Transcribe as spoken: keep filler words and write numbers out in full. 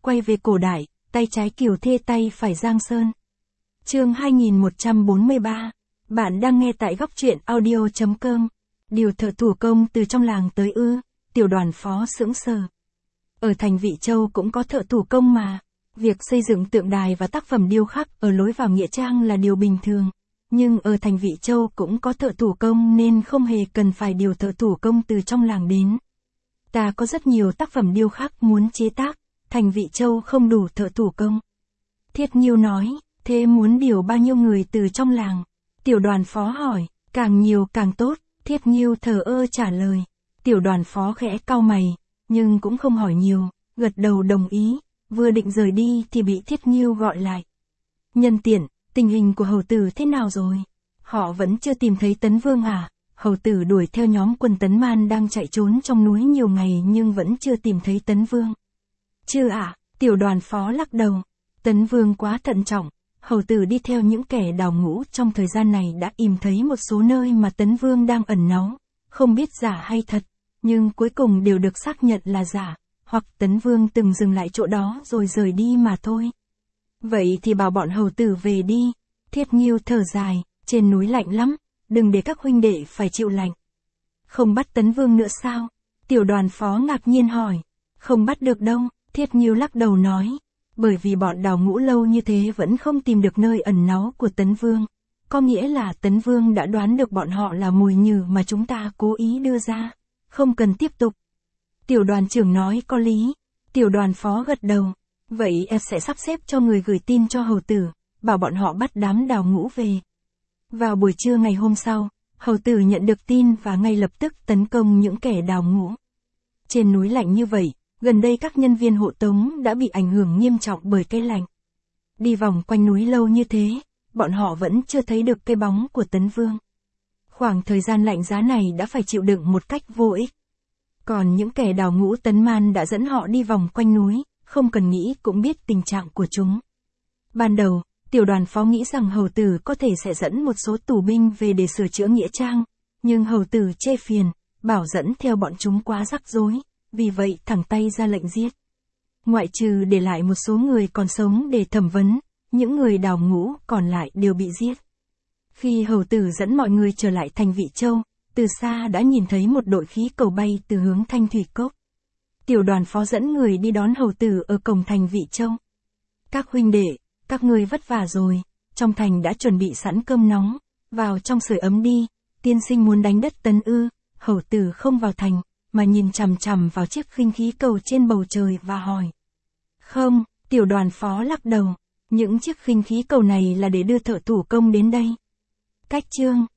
quay về cổ đại, tay trái Kiều Thê tay phải Giang Sơn. Chương hai nghìn một trăm bốn mươi ba. Bạn đang nghe tại góc truyện audio chấm com. Điều thợ thủ công từ trong làng tới ư? Tiểu Đoàn Phó sững sờ. Ở thành Vị Châu cũng có thợ thủ công mà. Việc xây dựng tượng đài và tác phẩm điêu khắc ở lối vào nghĩa trang là điều bình thường. Nhưng ở thành Vị Châu cũng có thợ thủ công nên không hề cần phải điều thợ thủ công từ trong làng đến. Ta có rất nhiều tác phẩm điêu khắc muốn chế tác, thành Vị Châu không đủ thợ thủ công. Thiết Nhiêu nói, thế muốn điều bao nhiêu người từ trong làng? Tiểu Đoàn Phó hỏi, càng nhiều càng tốt, Thiết Nhiêu thờ ơ trả lời. Tiểu Đoàn Phó khẽ cau mày, nhưng cũng không hỏi nhiều, gật đầu đồng ý, vừa định rời đi thì bị Thiết Nhiêu gọi lại. Nhân tiện, tình hình của hầu tử thế nào rồi? Họ vẫn chưa tìm thấy Tấn Vương à? Hầu tử đuổi theo nhóm quân Tấn Man đang chạy trốn trong núi nhiều ngày nhưng vẫn chưa tìm thấy Tấn Vương. Chưa ạ, à? Tiểu Đoàn Phó lắc đầu. Tấn Vương quá thận trọng, hầu tử đi theo những kẻ đào ngũ trong thời gian này đã tìm thấy một số nơi mà Tấn Vương đang ẩn náu, không biết giả hay thật, nhưng cuối cùng đều được xác nhận là giả, hoặc Tấn Vương từng dừng lại chỗ đó rồi rời đi mà thôi. Vậy thì bảo bọn hầu tử về đi. Thiết Nhiêu thở dài, trên núi lạnh lắm, đừng để các huynh đệ phải chịu lạnh. Không bắt Tấn Vương nữa sao? Tiểu Đoàn Phó ngạc nhiên hỏi. Không bắt được đâu, Thiết Nhiêu lắc đầu nói. Bởi vì bọn đào ngũ lâu như thế vẫn không tìm được nơi ẩn náu của Tấn Vương. Có nghĩa là Tấn Vương đã đoán được bọn họ là mồi nhử mà chúng ta cố ý đưa ra. Không cần tiếp tục. Tiểu đoàn trưởng nói có lý. Tiểu Đoàn Phó gật đầu. Vậy em sẽ sắp xếp cho người gửi tin cho hầu tử, bảo bọn họ bắt đám đào ngũ về. Vào buổi trưa ngày hôm sau, hầu tử nhận được tin và ngay lập tức tấn công những kẻ đào ngũ. Trên núi lạnh như vậy, gần đây các nhân viên hộ tống đã bị ảnh hưởng nghiêm trọng bởi cái lạnh. Đi vòng quanh núi lâu như thế, bọn họ vẫn chưa thấy được cái bóng của Tấn Vương. Khoảng thời gian lạnh giá này đã phải chịu đựng một cách vô ích. Còn những kẻ đào ngũ Tấn Man đã dẫn họ đi vòng quanh núi, không cần nghĩ cũng biết tình trạng của chúng. Ban đầu, Tiểu Đoàn Phó nghĩ rằng hầu tử có thể sẽ dẫn một số tù binh về để sửa chữa nghĩa trang, nhưng hầu tử chê phiền, bảo dẫn theo bọn chúng quá rắc rối, vì vậy thẳng tay ra lệnh giết. Ngoại trừ để lại một số người còn sống để thẩm vấn, những người đào ngũ còn lại đều bị giết. Khi hầu tử dẫn mọi người trở lại thành Vị Châu, từ xa đã nhìn thấy một đội khí cầu bay từ hướng Thanh Thủy Cốc. Tiểu Đoàn Phó dẫn người đi đón hầu tử ở cổng thành Vị Châu. Các huynh đệ, các ngươi vất vả rồi, trong thành đã chuẩn bị sẵn cơm nóng, vào trong sưởi ấm đi, tiên sinh muốn đánh đất Tấn ư? Hầu tử không vào thành, mà nhìn chằm chằm vào chiếc khinh khí cầu trên bầu trời và hỏi. Không, Tiểu Đoàn Phó lắc đầu, những chiếc khinh khí cầu này là để đưa thợ thủ công đến đây. Cách chương